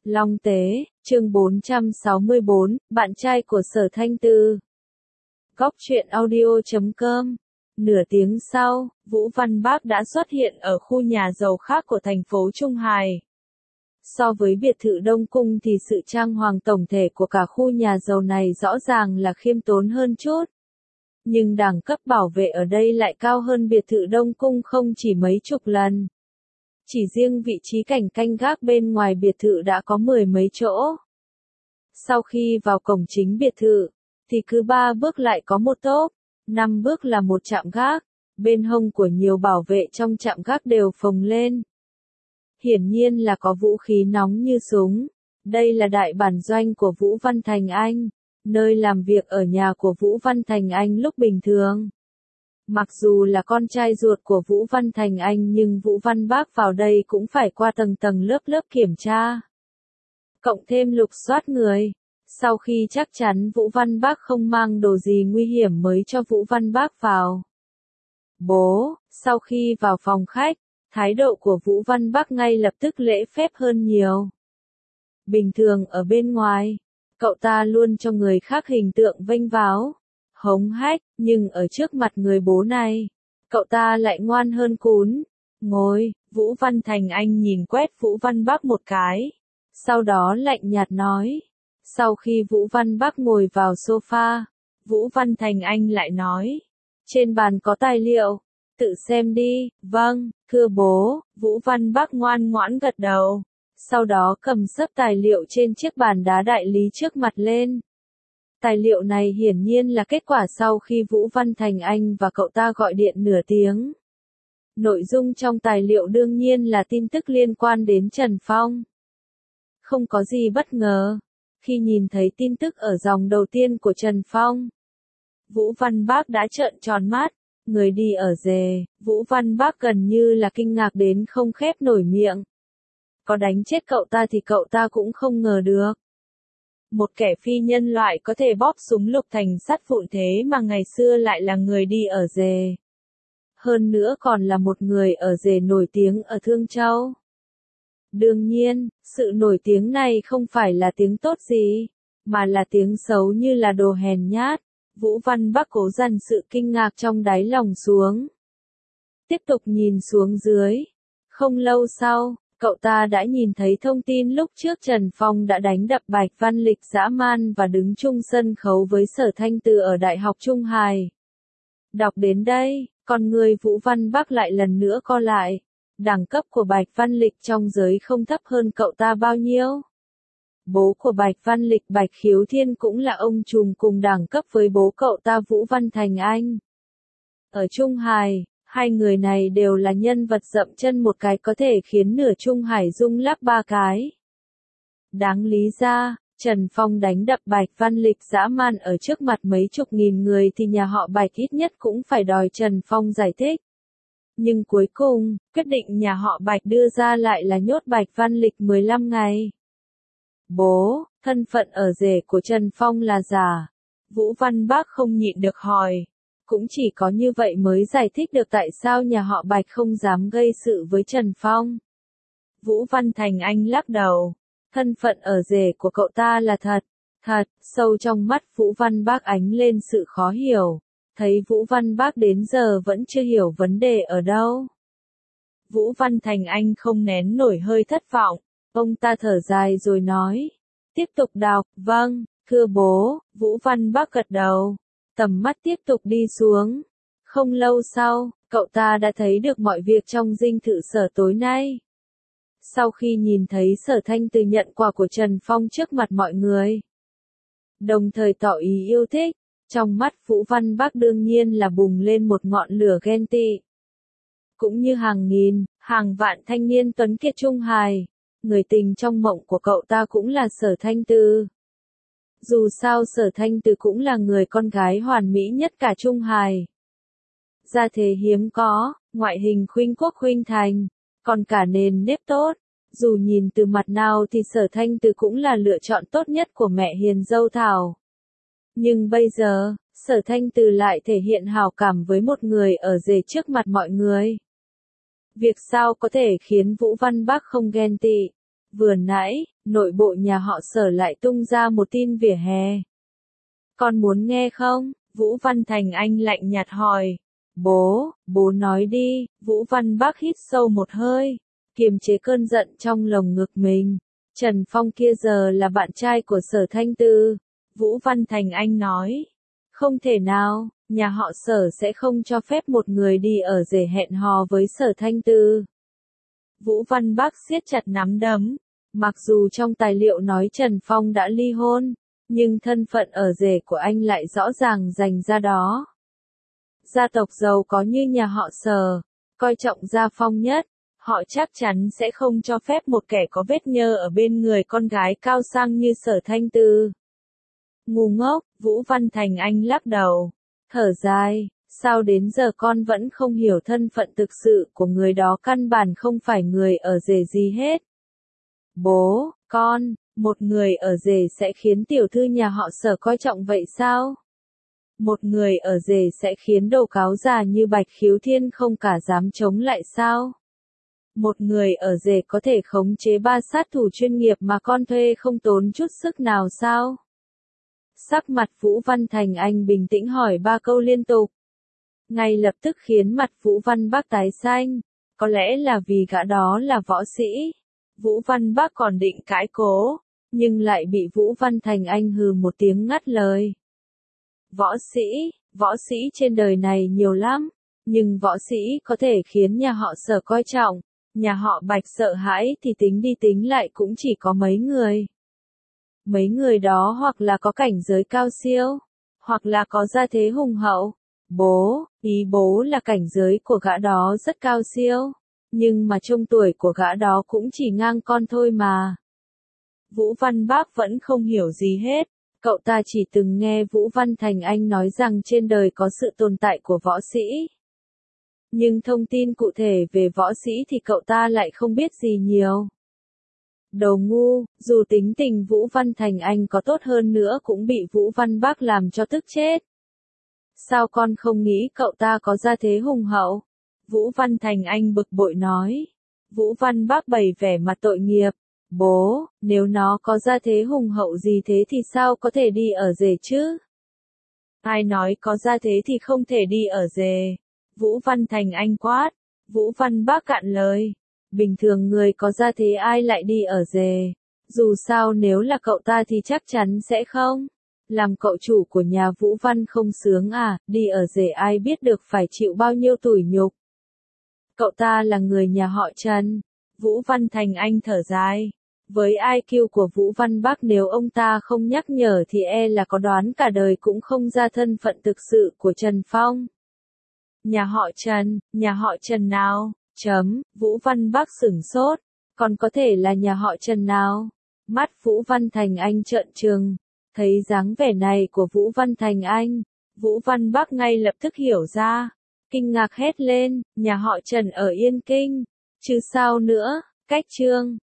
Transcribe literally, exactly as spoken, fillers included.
Long Tế, chương bốn trăm sáu mươi bốn, bạn trai của Sở Thanh Từ. Góc truyện audio chấm com. Nửa tiếng sau, Vũ Văn Bác đã xuất hiện ở khu nhà giàu khác của thành phố Trung Hải. So với biệt thự Đông Cung thì sự trang hoàng tổng thể của cả khu nhà giàu này rõ ràng là khiêm tốn hơn chút. Nhưng đẳng cấp bảo vệ ở đây lại cao hơn biệt thự Đông Cung không chỉ mấy chục lần. Chỉ riêng vị trí cảnh canh gác bên ngoài biệt thự đã có mười mấy chỗ. Sau khi vào cổng chính biệt thự, thì cứ ba bước lại có một tốp, năm bước là một trạm gác, bên hông của nhiều bảo vệ trong trạm gác đều phồng lên. Hiển nhiên là có vũ khí nóng như súng. Đây là đại bản doanh của Vũ Văn Thành Anh, nơi làm việc ở nhà của Vũ Văn Thành Anh lúc bình thường. Mặc dù là con trai ruột của Vũ Văn Thành Anh nhưng Vũ Văn Bác vào đây cũng phải qua tầng tầng lớp lớp kiểm tra. Cộng thêm lục soát người. Sau khi chắc chắn Vũ Văn Bác không mang đồ gì nguy hiểm mới cho Vũ Văn Bác vào. Bố, sau khi vào phòng khách, thái độ của Vũ Văn Bác ngay lập tức lễ phép hơn nhiều. Bình thường ở bên ngoài, cậu ta luôn cho người khác hình tượng vênh váo, hống hách, nhưng ở trước mặt người bố này, cậu ta lại ngoan hơn cún. Ngồi, Vũ Văn Thành Anh nhìn quét Vũ Văn Bác một cái, sau đó lạnh nhạt nói. Sau khi Vũ Văn Bác ngồi vào sofa, Vũ Văn Thành Anh lại nói, trên bàn có tài liệu, tự xem đi. Vâng, thưa bố. Vũ Văn Bác ngoan ngoãn gật đầu, sau đó cầm xấp tài liệu trên chiếc bàn đá đại lý trước mặt lên. Tài liệu này hiển nhiên là kết quả sau khi Vũ Văn Thành Anh và cậu ta gọi điện nửa tiếng. Nội dung trong tài liệu đương nhiên là tin tức liên quan đến Trần Phong. Không có gì bất ngờ, khi nhìn thấy tin tức ở dòng đầu tiên của Trần Phong, Vũ Văn Bác đã trợn tròn mắt, người đi ở rề. Vũ Văn Bác gần như là kinh ngạc đến không khép nổi miệng. Có đánh chết cậu ta thì cậu ta cũng không ngờ được. Một kẻ phi nhân loại có thể bóp súng lục thành sắt vụn thế mà ngày xưa lại là người đi ở rề. Hơn nữa còn là một người ở rề nổi tiếng ở Thương Châu. Đương nhiên, sự nổi tiếng này không phải là tiếng tốt gì, mà là tiếng xấu như là đồ hèn nhát. Vũ Văn Bác cố dằn sự kinh ngạc trong đáy lòng xuống. Tiếp tục nhìn xuống dưới. Không lâu sau, cậu ta đã nhìn thấy thông tin lúc trước Trần Phong đã đánh đập Bạch Văn Lịch dã man và đứng chung sân khấu với Sở Thanh Từ ở Đại học Trung Hải. Đọc đến đây, con người Vũ Văn Bác lại lần nữa co lại. Đẳng cấp của Bạch Văn Lịch trong giới không thấp hơn cậu ta bao nhiêu. Bố của Bạch Văn Lịch Bạch Khiếu Thiên cũng là ông trùm cùng đẳng cấp với bố cậu ta Vũ Văn Thành Anh. Ở Trung Hải, hai người này đều là nhân vật dậm chân một cái có thể khiến nửa Trung Hải rung lắc ba cái. Đáng lý ra, Trần Phong đánh đập Bạch Văn Lịch dã man ở trước mặt mấy chục nghìn người thì nhà họ Bạch ít nhất cũng phải đòi Trần Phong giải thích. Nhưng cuối cùng, quyết định nhà họ Bạch đưa ra lại là nhốt Bạch Văn Lịch mười lăm ngày. Bố, thân phận ở rể của Trần Phong là giả. Vũ Văn Bác không nhịn được hỏi. Cũng chỉ có như vậy mới giải thích được tại sao nhà họ Bạch không dám gây sự với Trần Phong. Vũ Văn Thành Anh lắc đầu. Thân phận ở rể của cậu ta là thật. Thật, sâu trong mắt Vũ Văn Bác ánh lên sự khó hiểu. Thấy Vũ Văn Bác đến giờ vẫn chưa hiểu vấn đề ở đâu. Vũ Văn Thành Anh không nén nổi hơi thất vọng. Ông ta thở dài rồi nói. Tiếp tục đọc. Vâng, thưa bố. Vũ Văn Bác gật đầu. Tầm mắt tiếp tục đi xuống. Không lâu sau, cậu ta đã thấy được mọi việc trong dinh thự Sở tối nay. Sau khi nhìn thấy Sở Thanh Từ nhận quà của Trần Phong trước mặt mọi người, đồng thời tỏ ý yêu thích, trong mắt Vũ Văn Bác đương nhiên là bùng lên một ngọn lửa ghen tị. Cũng như hàng nghìn, hàng vạn thanh niên tuấn kiệt Trung Hải, người tình trong mộng của cậu ta cũng là Sở Thanh Từ. Dù sao Sở Thanh Từ cũng là người con gái hoàn mỹ nhất cả Trung Hải. Gia thế hiếm có, ngoại hình khuynh quốc khuynh thành, còn cả nền nếp tốt. Dù nhìn từ mặt nào thì Sở Thanh Từ cũng là lựa chọn tốt nhất của mẹ hiền dâu Thảo. Nhưng bây giờ, Sở Thanh Từ lại thể hiện hảo cảm với một người ở rể trước mặt mọi người. Việc sao có thể khiến Vũ Văn Bác không ghen tị? Vừa nãy, nội bộ nhà họ Sở lại tung ra một tin vỉa hè. Con muốn nghe không? Vũ Văn Thành Anh lạnh nhạt hỏi. Bố, bố nói đi. Vũ Văn Bắc hít sâu một hơi, kiềm chế cơn giận trong lồng ngực mình. Trần Phong kia giờ là bạn trai của Sở Thanh Tư. Vũ Văn Thành Anh nói. Không thể nào, nhà họ Sở sẽ không cho phép một người đi ở rể hẹn hò với Sở Thanh Tư. Vũ Văn Bắc siết chặt nắm đấm. Mặc dù trong tài liệu nói Trần Phong đã ly hôn, nhưng thân phận ở rể của anh lại rõ ràng dành ra đó. Gia tộc giàu có như nhà họ Sở, coi trọng Gia Phong nhất, họ chắc chắn sẽ không cho phép một kẻ có vết nhơ ở bên người con gái cao sang như Sở Thanh Tư. Ngu ngốc, Vũ Văn Thành Anh lắc đầu, thở dài, sao đến giờ con vẫn không hiểu thân phận thực sự của người đó, căn bản không phải người ở rể gì hết. Bố, con, một người ở rể sẽ khiến tiểu thư nhà họ Sở coi trọng vậy sao? Một người ở rể sẽ khiến đồ cáo già như Bạch Khiếu Thiên không cả dám chống lại sao? Một người ở rể có thể khống chế ba sát thủ chuyên nghiệp mà con thuê không tốn chút sức nào sao? Sắc mặt Vũ Văn Thành Anh bình tĩnh hỏi ba câu liên tục. Ngay lập tức khiến mặt Vũ Văn Bắc tái xanh. Có lẽ là vì gã đó là võ sĩ. Vũ Văn Bắc còn định cãi cố, nhưng lại bị Vũ Văn Thành Anh hừ một tiếng ngắt lời. Võ sĩ, võ sĩ trên đời này nhiều lắm, nhưng võ sĩ có thể khiến nhà họ Sở coi trọng, nhà họ Bạch sợ hãi thì tính đi tính lại cũng chỉ có mấy người. Mấy người đó hoặc là có cảnh giới cao siêu, hoặc là có gia thế hùng hậu. Bố, ý bố là cảnh giới của gã đó rất cao siêu, nhưng mà trông tuổi của gã đó cũng chỉ ngang con thôi mà. Vũ Văn Bắc vẫn không hiểu gì hết, cậu ta chỉ từng nghe Vũ Văn Thành Anh nói rằng trên đời có sự tồn tại của võ sĩ. Nhưng thông tin cụ thể về võ sĩ thì cậu ta lại không biết gì nhiều. Đồ ngu, dù tính tình Vũ Văn Thành Anh có tốt hơn nữa cũng bị Vũ Văn Bắc làm cho tức chết. Sao con không nghĩ cậu ta có gia thế hùng hậu? Vũ Văn Thành Anh bực bội nói. Vũ Văn Bắc bày vẻ mặt tội nghiệp. Bố, nếu nó có gia thế hùng hậu gì thế thì sao có thể đi ở rể chứ? Ai nói có gia thế thì không thể đi ở rể? Vũ Văn Thành Anh quát. Vũ Văn Bắc cạn lời. Bình thường người có gia thế ai lại đi ở rể? Dù sao nếu là cậu ta thì chắc chắn sẽ không. Làm cậu chủ của nhà Vũ Văn không sướng à, đi ở rể ai biết được phải chịu bao nhiêu tủi nhục. Cậu ta là người nhà họ Trần. Vũ Văn Thành Anh thở dài. Với i kiu của Vũ Văn Bắc nếu ông ta không nhắc nhở thì e là có đoán cả đời cũng không ra thân phận thực sự của Trần Phong. Nhà họ Trần, nhà họ Trần nào? Chấm, Vũ Văn Bắc sửng sốt. Còn có thể là nhà họ Trần nào? Mắt Vũ Văn Thành Anh trợn trừng. Thấy dáng vẻ này của Vũ Văn Thành Anh, Vũ Văn Bắc ngay lập tức hiểu ra. Kinh ngạc hét lên, nhà họ Trần ở Yên Kinh. Chứ sao nữa, cách chương.